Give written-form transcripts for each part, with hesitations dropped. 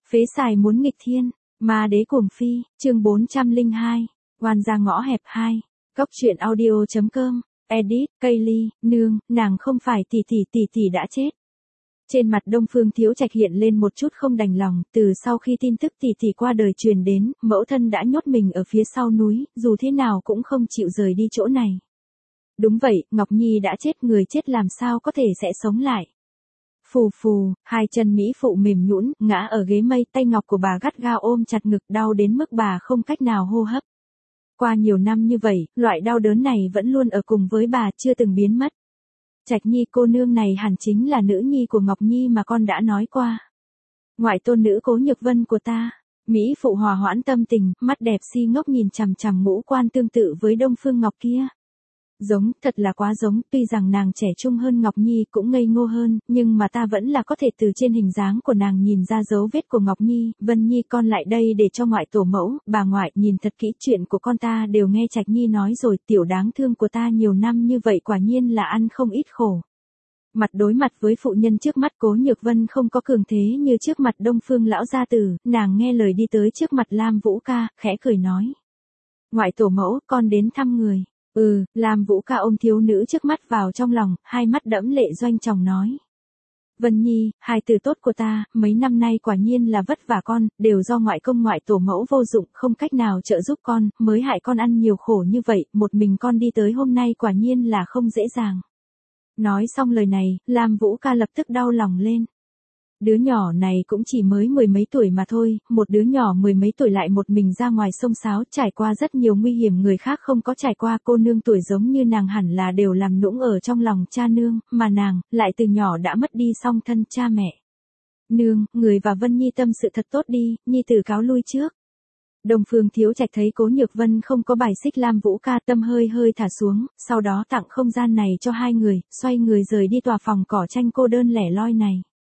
Phế xài muốn nghịch thiên, ma đế cuồng phi, chương 402, oan ra ngõ hẹp 2, góc truyện audio.com, edit, Kaylee, nương, nàng không phải tỷ đã chết. Trên mặt Đông Phương Thiếu Trạch hiện lên một chút không đành lòng, từ sau khi tin tức tỷ qua đời truyền đến, mẫu thân đã nhốt mình ở phía sau núi, dù thế nào cũng không chịu rời đi chỗ này. Đúng vậy, Ngọc Nhi đã chết, người chết làm sao có thể sẽ sống lại. Phù phù, hai chân Mỹ phụ mềm nhũn, ngã ở ghế mây, tay ngọc của bà gắt gao ôm chặt ngực, đau đến mức bà không cách nào hô hấp. Qua nhiều năm như vậy, loại đau đớn này vẫn luôn ở cùng với bà, chưa từng biến mất. Trạch Nhi cô nương này hẳn chính là nữ nhi của Ngọc Nhi mà con đã nói qua. Ngoại tôn nữ Cố Nhược Vân của ta. Mỹ phụ hòa hoãn tâm tình, mắt đẹp si ngốc nhìn chằm chằm ngũ quan tương tự với Đông Phương Ngọc kia. Giống, thật là quá giống, tuy rằng nàng trẻ trung hơn Ngọc Nhi cũng ngây ngô hơn, nhưng mà ta vẫn là có thể từ trên hình dáng của nàng nhìn ra dấu vết của Ngọc Nhi. Vân Nhi con lại đây để cho ngoại tổ mẫu, bà ngoại nhìn thật kỹ, chuyện của con ta đều nghe Trạch Nhi nói rồi, tiểu đáng thương của ta nhiều năm như vậy quả nhiên là ăn không ít khổ. Mặt đối mặt với phụ nhân trước mắt, Cố Nhược Vân không có cường thế như trước mặt Đông Phương lão gia tử, nàng nghe lời đi tới trước mặt Lam Vũ Ca, khẽ cười nói. Ngoại tổ mẫu, con đến thăm người. Lam Vũ Ca ôm thiếu nữ trước mắt vào trong lòng, hai mắt đẫm lệ doanh trọng nói. Vân Nhi, hài tử tốt của ta, mấy năm nay quả nhiên là vất vả con, đều do ngoại công ngoại tổ mẫu vô dụng, không cách nào trợ giúp con, mới hại con ăn nhiều khổ như vậy, một mình con đi tới hôm nay quả nhiên là không dễ dàng. Nói xong lời này, Lam Vũ Ca lập tức đau lòng lên. Đứa nhỏ này cũng chỉ mới mười mấy tuổi mà thôi, một đứa nhỏ mười mấy tuổi lại một mình ra ngoài sông sáo, trải qua rất nhiều nguy hiểm người khác không có trải qua, cô nương tuổi giống như nàng hẳn là đều làm nũng ở trong lòng cha nương, mà nàng, lại từ nhỏ đã mất đi song thân cha mẹ. Nương, người và Vân Nhi tâm sự thật tốt đi, Nhi tử cáo lui trước. Đông Phương Thiếu Trạch thấy Cố Nhược Vân không có bài xích Lam Vũ Ca, tâm hơi thả xuống, sau đó tặng không gian này cho hai người, xoay người rời đi tòa phòng cỏ tranh cô đơn lẻ loi này.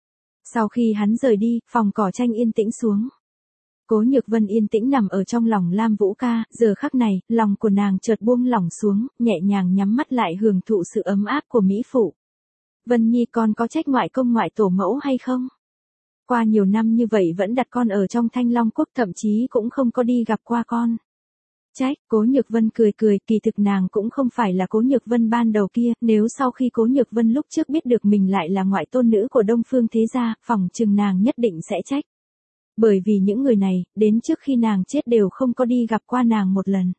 Sau khi hắn rời đi, phòng cỏ tranh yên tĩnh xuống. Cố Nhược Vân yên tĩnh nằm ở trong lòng Lam Vũ Ca, giờ khắc này, lòng của nàng chợt buông lỏng xuống, nhẹ nhàng nhắm mắt lại hưởng thụ sự ấm áp của Mỹ phụ. Vân Nhi con có trách ngoại công ngoại tổ mẫu hay không? Qua nhiều năm như vậy vẫn đặt con ở trong Thanh Long Quốc, thậm chí cũng không có đi gặp qua con. Trách, Cố Nhược Vân cười, kỳ thực nàng cũng không phải là Cố Nhược Vân ban đầu kia, nếu sau khi Cố Nhược Vân lúc trước biết được mình lại là ngoại tôn nữ của Đông Phương Thế Gia, phỏng chừng nàng nhất định sẽ trách. Bởi vì những người này, đến trước khi nàng chết đều không có đi gặp qua nàng một lần.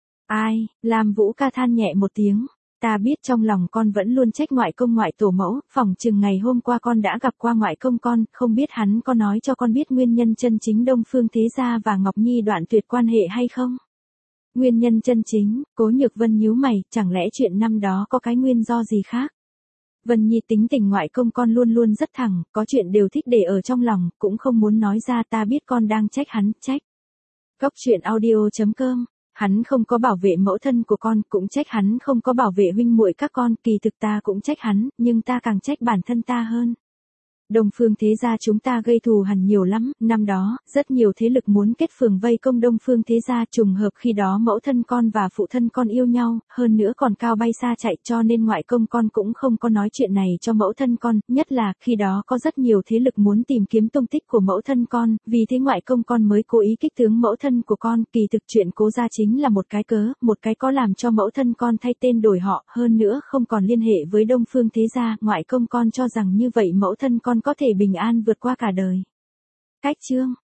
Ai, Lam Vũ Ca than nhẹ một tiếng, ta biết trong lòng con vẫn luôn trách ngoại công ngoại tổ mẫu, phỏng chừng ngày hôm qua con đã gặp qua ngoại công con, không biết hắn có nói cho con biết nguyên nhân chân chính Đông Phương Thế Gia và Ngọc Nhi đoạn tuyệt quan hệ hay không? Nguyên nhân chân chính, Cố Nhược Vân nhíu mày, chẳng lẽ chuyện năm đó có cái nguyên do gì khác? Vân Nhi tính tình ngoại công con luôn luôn rất thẳng, có chuyện đều thích để ở trong lòng, cũng không muốn nói ra, ta biết con đang trách hắn, trách. Góc truyện audio.com, hắn không có bảo vệ mẫu thân của con, cũng trách hắn không có bảo vệ huynh muội các con, kỳ thực ta cũng trách hắn, nhưng ta càng trách bản thân ta hơn. Đông Phương Thế Gia chúng ta gây thù hằn nhiều lắm, năm đó, rất nhiều thế lực muốn kết phường vây công Đông Phương Thế Gia, trùng hợp khi đó mẫu thân con và phụ thân con yêu nhau, hơn nữa còn cao bay xa chạy, cho nên ngoại công con cũng không có nói chuyện này cho mẫu thân con, nhất là, khi đó có rất nhiều thế lực muốn tìm kiếm tung tích của mẫu thân con, vì thế ngoại công con mới cố ý kích tướng mẫu thân của con, kỳ thực chuyện Cố gia chính là một cái cớ, một cái có làm cho mẫu thân con thay tên đổi họ, hơn nữa không còn liên hệ với Đông Phương Thế Gia, ngoại công con cho rằng như vậy mẫu thân con có thể bình an vượt qua cả đời. Cách chương